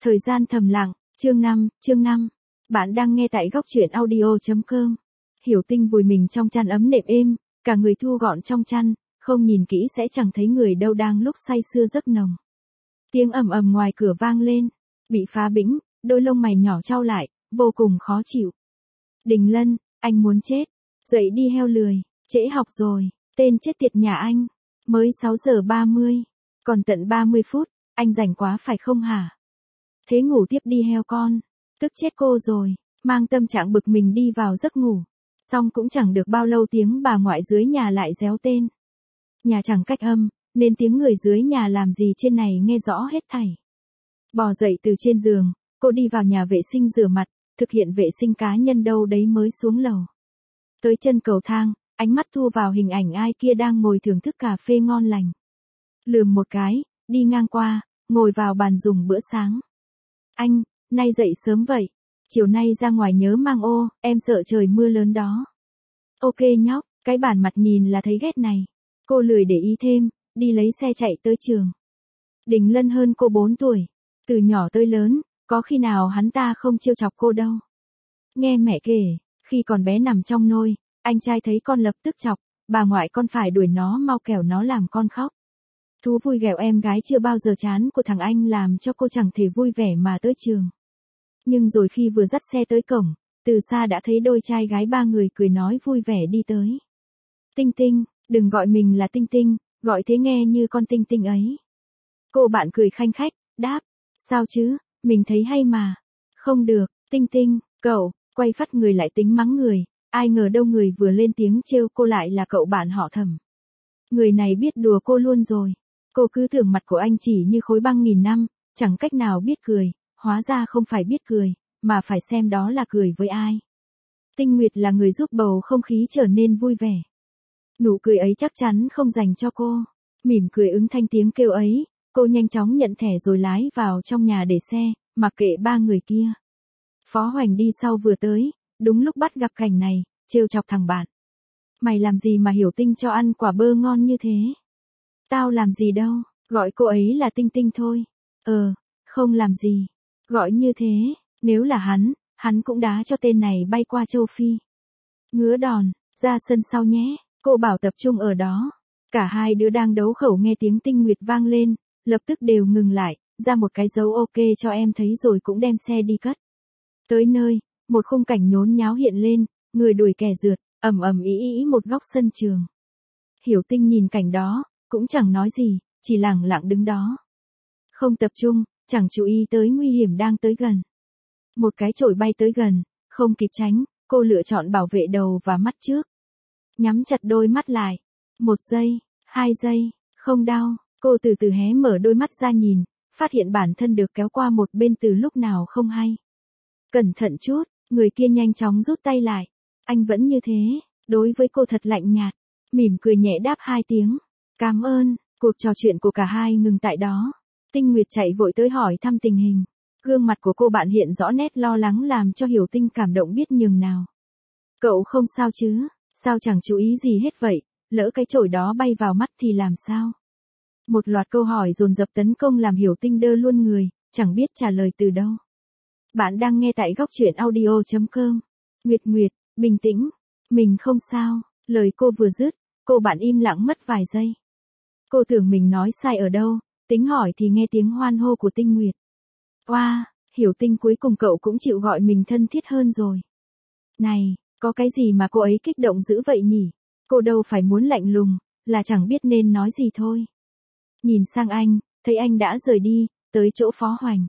Thời gian thầm lặng, chương 5. Bạn đang nghe tại góc truyện audio.com. Hiểu Tinh vùi mình trong chăn ấm nệm êm, cả người thu gọn trong chăn, không nhìn kỹ sẽ chẳng thấy người đâu đang lúc say sưa giấc nồng. Tiếng ầm ầm ngoài cửa vang lên, bị phá bĩnh, đôi lông mày nhỏ chau lại, vô cùng khó chịu. Đình Lân, anh muốn chết, dậy đi heo lười, trễ học rồi, tên chết tiệt nhà anh, mới 6 giờ 30, còn tận 30 phút, anh rảnh quá phải không hả? Thế ngủ tiếp đi heo con, tức chết cô rồi, mang tâm trạng bực mình đi vào giấc ngủ, xong cũng chẳng được bao lâu tiếng bà ngoại dưới nhà lại réo tên. Nhà chẳng cách âm, nên tiếng người dưới nhà làm gì trên này nghe rõ hết thảy. Bò dậy từ trên giường, cô đi vào nhà vệ sinh rửa mặt, thực hiện vệ sinh cá nhân đâu đấy mới xuống lầu. Tới chân cầu thang, ánh mắt thu vào hình ảnh ai kia đang ngồi thưởng thức cà phê ngon lành. Lườm một cái, đi ngang qua, ngồi vào bàn dùng bữa sáng. Anh, nay dậy sớm vậy, chiều nay ra ngoài nhớ mang ô, em sợ trời mưa lớn đó. Ok nhóc, cái bản mặt nhìn là thấy ghét này. Cô lười để ý thêm, đi lấy xe chạy tới trường. Đình Lân hơn cô 4 tuổi, từ nhỏ tới lớn, có khi nào hắn ta không trêu chọc cô đâu. Nghe mẹ kể, khi còn bé nằm trong nôi, anh trai thấy con lập tức chọc, bà ngoại con phải đuổi nó mau kẻo nó làm con khóc. Thú vui ghẹo em gái chưa bao giờ chán của thằng anh làm cho cô chẳng thể vui vẻ mà tới trường. Nhưng rồi khi vừa dắt xe tới cổng, từ xa đã thấy đôi trai gái ba người cười nói vui vẻ đi tới. Tinh Tinh, đừng gọi mình là Tinh Tinh, gọi thế nghe như con Tinh Tinh ấy. Cô bạn cười khanh khách, đáp, sao chứ, mình thấy hay mà. Không được, Tinh Tinh, cậu, quay phát người lại tính mắng người, ai ngờ đâu người vừa lên tiếng trêu cô lại là cậu bạn họ Thẩm. Người này biết đùa cô luôn rồi. Cô cứ tưởng mặt của anh chỉ như khối băng nghìn năm, chẳng cách nào biết cười, hóa ra không phải biết cười, mà phải xem đó là cười với ai. Tinh Nguyệt là người giúp bầu không khí trở nên vui vẻ. Nụ cười ấy chắc chắn không dành cho cô. Mỉm cười ứng thanh tiếng kêu ấy, cô nhanh chóng nhận thẻ rồi lái vào trong nhà để xe, mặc kệ ba người kia. Phó Hoành đi sau vừa tới, đúng lúc bắt gặp cảnh này, trêu chọc thằng bạn. Mày làm gì mà Hiểu Tinh cho ăn quả bơ ngon như thế? Tao làm gì đâu, gọi cô ấy là Tinh Tinh thôi. Không làm gì. Gọi như thế, nếu là hắn cũng đá cho tên này bay qua châu Phi. Ngứa đòn, ra sân sau nhé, cô bảo tập trung ở đó. Cả hai đứa đang đấu khẩu nghe tiếng Tinh Nguyệt vang lên, lập tức đều ngừng lại, ra một cái dấu ok cho em thấy rồi cũng đem xe đi cất. Tới nơi, một khung cảnh nhốn nháo hiện lên, người đuổi kẻ rượt, ầm ầm ĩ ĩ một góc sân trường. Hiểu Tinh nhìn cảnh đó, cũng chẳng nói gì, chỉ lẳng lặng đứng đó. Không tập trung, chẳng chú ý tới nguy hiểm đang tới gần. Một cái chổi bay tới gần, không kịp tránh, cô lựa chọn bảo vệ đầu và mắt trước. Nhắm chặt đôi mắt lại. 1 giây, 2 giây, không đau, cô từ từ hé mở đôi mắt ra nhìn, phát hiện bản thân được kéo qua một bên từ lúc nào không hay. Cẩn thận chút, người kia nhanh chóng rút tay lại. Anh vẫn như thế, đối với cô thật lạnh nhạt, mỉm cười nhẹ đáp 2 tiếng. Cảm ơn, cuộc trò chuyện của cả hai ngừng tại đó. Tinh Nguyệt chạy vội tới hỏi thăm tình hình. Gương mặt của cô bạn hiện rõ nét lo lắng làm cho Hiểu Tinh cảm động biết nhường nào. Cậu không sao chứ, sao chẳng chú ý gì hết vậy, lỡ cái chổi đó bay vào mắt thì làm sao? Một loạt câu hỏi dồn dập tấn công làm Hiểu Tinh đơ luôn người, chẳng biết trả lời từ đâu. Bạn đang nghe tại góc truyện audio.com. Nguyệt, bình tĩnh, mình không sao, lời cô vừa dứt, cô bạn im lặng mất vài giây. Cô tưởng mình nói sai ở đâu, tính hỏi thì nghe tiếng hoan hô của Tinh Nguyệt. Oa, Hiểu Tinh cuối cùng cậu cũng chịu gọi mình thân thiết hơn rồi. Này, có cái gì mà cô ấy kích động dữ vậy nhỉ? Cô đâu phải muốn lạnh lùng, là chẳng biết nên nói gì thôi. Nhìn sang anh, thấy anh đã rời đi, tới chỗ Phó Hoành.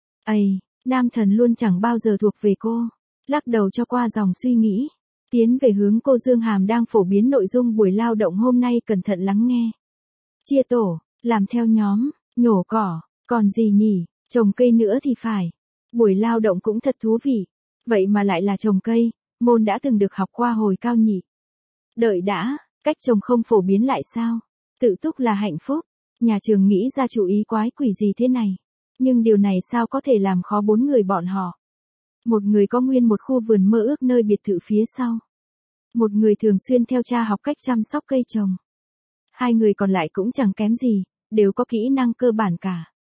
Nam thần luôn chẳng bao giờ thuộc về cô. Lắc đầu cho qua dòng suy nghĩ. Tiến về hướng cô Dương Hàm đang phổ biến nội dung buổi lao động hôm nay cẩn thận lắng nghe. Chia tổ, làm theo nhóm, nhổ cỏ, còn gì nhỉ, trồng cây nữa thì phải. Buổi lao động cũng thật thú vị. Vậy mà lại là trồng cây, môn đã từng được học qua hồi cao nhị. Đợi đã, cách trồng không phổ biến lại sao? Tự túc là hạnh phúc. Nhà trường nghĩ ra chủ ý quái quỷ gì thế này? Nhưng điều này sao có thể làm khó 4 người bọn họ? Một người có nguyên một khu vườn mơ ước nơi biệt thự phía sau. Một người thường xuyên theo cha học cách chăm sóc cây trồng. 2 người còn lại cũng chẳng kém gì, đều có kỹ năng cơ bản cả.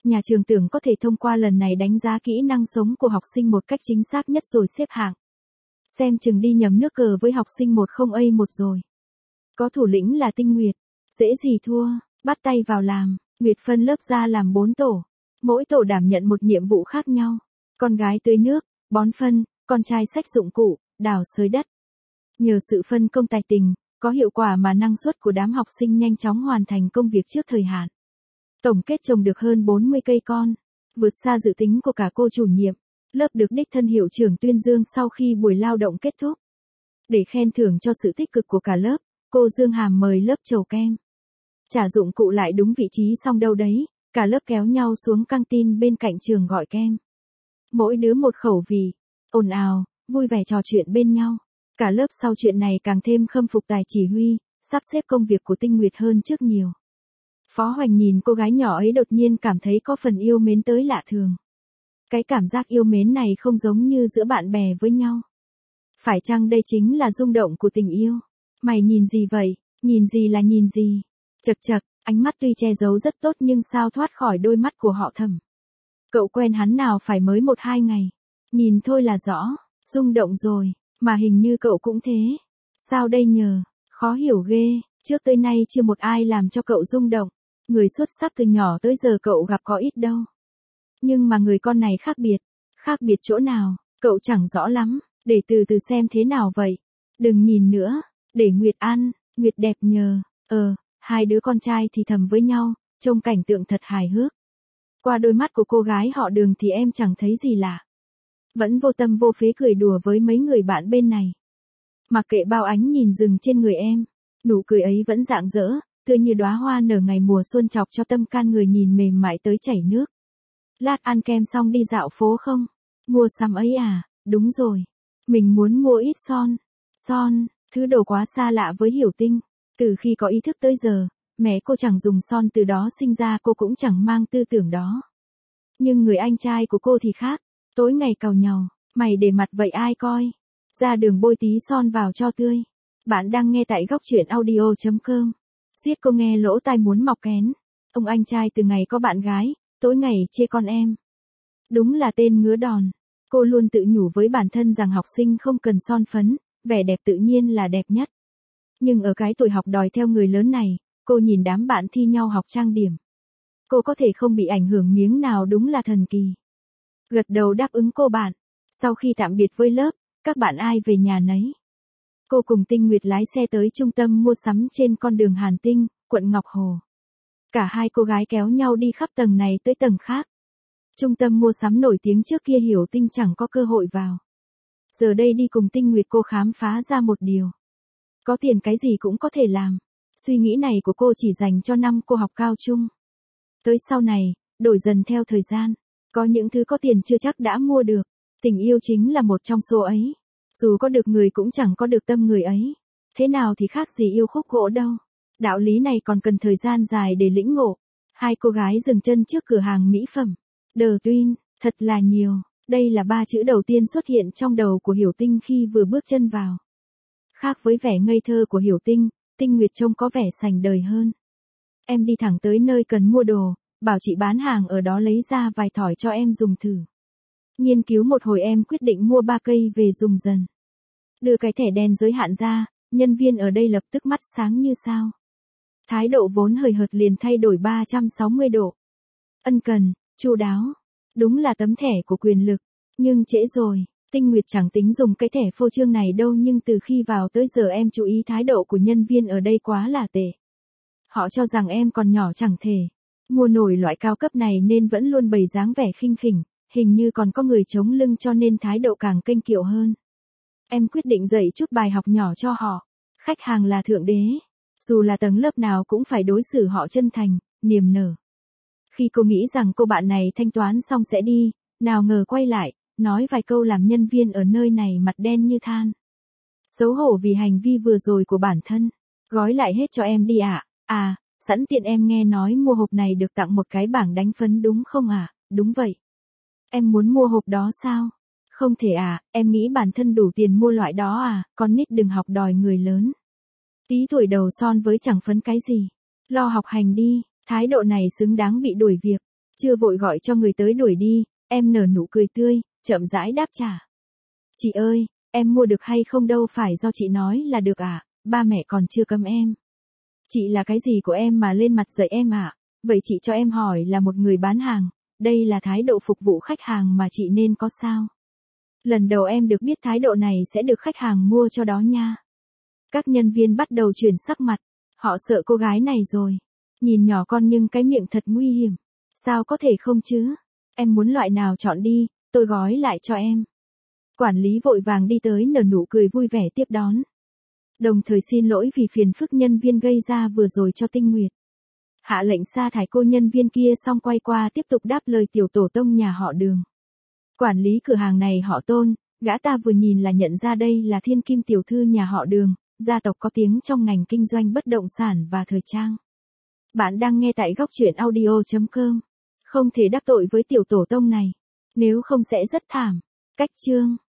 Nhà trường tưởng có thể thông qua lần này đánh giá kỹ năng sống của học sinh một cách chính xác nhất rồi xếp hạng. Xem chừng đi nhầm nước cờ với học sinh 10A1 rồi. Có thủ lĩnh là Tinh Nguyệt. Dễ gì thua, bắt tay vào làm. Nguyệt phân lớp ra làm 4 tổ. Mỗi tổ đảm nhận một nhiệm vụ khác nhau. Con gái tưới nước, bón phân, con trai xách dụng cụ, đào xới đất. Nhờ sự phân công tài tình, có hiệu quả mà năng suất của đám học sinh nhanh chóng hoàn thành công việc trước thời hạn. Tổng kết trồng được hơn 40 cây con, vượt xa dự tính của cả cô chủ nhiệm. Lớp được đích thân hiệu trưởng tuyên dương sau khi buổi lao động kết thúc. Để khen thưởng cho sự tích cực của cả lớp, cô Dương Hàm mời lớp trầu kem. Trả dụng cụ lại đúng vị trí xong đâu đấy, cả lớp kéo nhau xuống căng tin bên cạnh trường gọi kem. Mỗi đứa một khẩu vị, ồn ào, vui vẻ trò chuyện bên nhau. Cả lớp sau chuyện này càng thêm khâm phục tài chỉ huy, sắp xếp công việc của Tinh Nguyệt hơn trước nhiều. Phó Hoành nhìn cô gái nhỏ ấy đột nhiên cảm thấy có phần yêu mến tới lạ thường. Cái cảm giác yêu mến này không giống như giữa bạn bè với nhau. Phải chăng đây chính là rung động của tình yêu? Mày nhìn gì vậy? Nhìn gì là nhìn gì? Chật chật, ánh mắt tuy che giấu rất tốt nhưng sao thoát khỏi đôi mắt của họ Thẩm. Cậu quen hắn nào phải mới 1-2 ngày. Nhìn thôi là rõ, rung động rồi, mà hình như cậu cũng thế. Sao đây nhờ? Khó hiểu ghê, trước tới nay chưa một ai làm cho cậu rung động. Người xuất sắc từ nhỏ tới giờ cậu gặp có ít đâu. Nhưng mà người con này khác biệt chỗ nào, cậu chẳng rõ lắm, để từ từ xem thế nào vậy. Đừng nhìn nữa, để Nguyệt ăn, Nguyệt đẹp nhờ, hai đứa con trai thì thầm với nhau, trông cảnh tượng thật hài hước. Qua đôi mắt của cô gái họ Đường thì em chẳng thấy gì lạ. Vẫn vô tâm vô phế cười đùa với mấy người bạn bên này. Mặc kệ bao ánh nhìn rừng trên người em, nụ cười ấy vẫn rạng rỡ, tươi như đóa hoa nở ngày mùa xuân chọc cho tâm can người nhìn mềm mại tới chảy nước. Lát ăn kem xong đi dạo phố không? Mua sắm ấy à? Đúng rồi. Mình muốn mua ít son. Son, thứ đồ quá xa lạ với Hiểu Tinh. Từ khi có ý thức tới giờ, mẹ cô chẳng dùng son, từ đó sinh ra cô cũng chẳng mang tư tưởng đó. Nhưng người anh trai của cô thì khác. Tối ngày càu nhàu, mày để mặt vậy ai coi? Ra đường bôi tí son vào cho tươi. Bạn đang nghe tại góc truyện audio.com. Giết cô nghe lỗ tai muốn mọc kén. Ông anh trai từ ngày có bạn gái, tối ngày chê con em. Đúng là tên ngứa đòn. Cô luôn tự nhủ với bản thân rằng học sinh không cần son phấn, vẻ đẹp tự nhiên là đẹp nhất. Nhưng ở cái tuổi học đòi theo người lớn này, cô nhìn đám bạn thi nhau học trang điểm. Cô có thể không bị ảnh hưởng miếng nào, đúng là thần kỳ. Gật đầu đáp ứng cô bạn. Sau khi tạm biệt với lớp, các bạn ai về nhà nấy. Cô cùng Tinh Nguyệt lái xe tới trung tâm mua sắm trên con đường Hàn Tinh, quận Ngọc Hồ. Cả hai cô gái kéo nhau đi khắp tầng này tới tầng khác. Trung tâm mua sắm nổi tiếng trước kia Hiểu Tinh chẳng có cơ hội vào. Giờ đây đi cùng Tinh Nguyệt cô khám phá ra một điều. Có tiền cái gì cũng có thể làm. Suy nghĩ này của cô chỉ dành cho năm cô học cao trung. Tới sau này, đổi dần theo thời gian. Có những thứ có tiền chưa chắc đã mua được. Tình yêu chính là một trong số ấy. Dù có được người cũng chẳng có được tâm người ấy. Thế nào thì khác gì yêu khúc gỗ đâu. Đạo lý này còn cần thời gian dài để lĩnh ngộ. Hai cô gái dừng chân trước cửa hàng mỹ phẩm. Đờ Tuyên, thật là nhiều. Đây là 3 chữ đầu tiên xuất hiện trong đầu của Hiểu Tinh khi vừa bước chân vào. Khác với vẻ ngây thơ của Hiểu Tinh, Tinh Nguyệt trông có vẻ sành đời hơn. Em đi thẳng tới nơi cần mua đồ, bảo chị bán hàng ở đó lấy ra vài thỏi cho em dùng thử. Nghiên cứu một hồi em quyết định mua 3 cây về dùng dần. Đưa cái thẻ đen giới hạn ra, nhân viên ở đây lập tức mắt sáng như sao. Thái độ vốn hời hợt liền thay đổi 360 độ. Ân cần, chu đáo. Đúng là tấm thẻ của quyền lực. Nhưng trễ rồi, Tinh Nguyệt chẳng tính dùng cái thẻ phô trương này đâu, nhưng từ khi vào tới giờ em chú ý thái độ của nhân viên ở đây quá là tệ. Họ cho rằng em còn nhỏ chẳng thể mua nổi loại cao cấp này nên vẫn luôn bày dáng vẻ khinh khỉnh, hình như còn có người chống lưng cho nên thái độ càng kênh kiệu hơn. Em quyết định dạy chút bài học nhỏ cho họ. Khách hàng là thượng đế. Dù là tầng lớp nào cũng phải đối xử họ chân thành, niềm nở. Khi cô nghĩ rằng cô bạn này thanh toán xong sẽ đi, nào ngờ quay lại, nói vài câu làm nhân viên ở nơi này mặt đen như than. Xấu hổ vì hành vi vừa rồi của bản thân. Gói lại hết cho em đi ạ. Sẵn tiện em nghe nói mua hộp này được tặng một cái bảng đánh phấn đúng không ạ? Đúng vậy. Em muốn mua hộp đó sao? Không thể em nghĩ bản thân đủ tiền mua loại đó con nít đừng học đòi người lớn. Tí tuổi đầu son với chẳng phấn cái gì. Lo học hành đi, thái độ này xứng đáng bị đuổi việc. Chưa vội gọi cho người tới đuổi đi, em nở nụ cười tươi, chậm rãi đáp trả. Chị ơi, em mua được hay không đâu phải do chị nói là được à, ba mẹ còn chưa cấm em. Chị là cái gì của em mà lên mặt dạy em ạ? Vậy chị cho em hỏi là một người bán hàng, đây là thái độ phục vụ khách hàng mà chị nên có sao? Lần đầu em được biết thái độ này sẽ được khách hàng mua cho đó nha. Các nhân viên bắt đầu chuyển sắc mặt, họ sợ cô gái này rồi. Nhìn nhỏ con nhưng cái miệng thật nguy hiểm. Sao có thể không chứ? Em muốn loại nào chọn đi, tôi gói lại cho em. Quản lý vội vàng đi tới nở nụ cười vui vẻ tiếp đón. Đồng thời xin lỗi vì phiền phức nhân viên gây ra vừa rồi cho Tinh Nguyệt. Hạ lệnh sa thải cô nhân viên kia xong quay qua tiếp tục đáp lời tiểu tổ tông nhà họ Đường. Quản lý cửa hàng này họ Tôn, gã ta vừa nhìn là nhận ra đây là thiên kim tiểu thư nhà họ Đường, gia tộc có tiếng trong ngành kinh doanh bất động sản và thời trang. Bạn đang nghe tại góc truyện audio.com. Không thể đắc tội với tiểu tổ tông này, nếu không sẽ rất thảm. Cách chương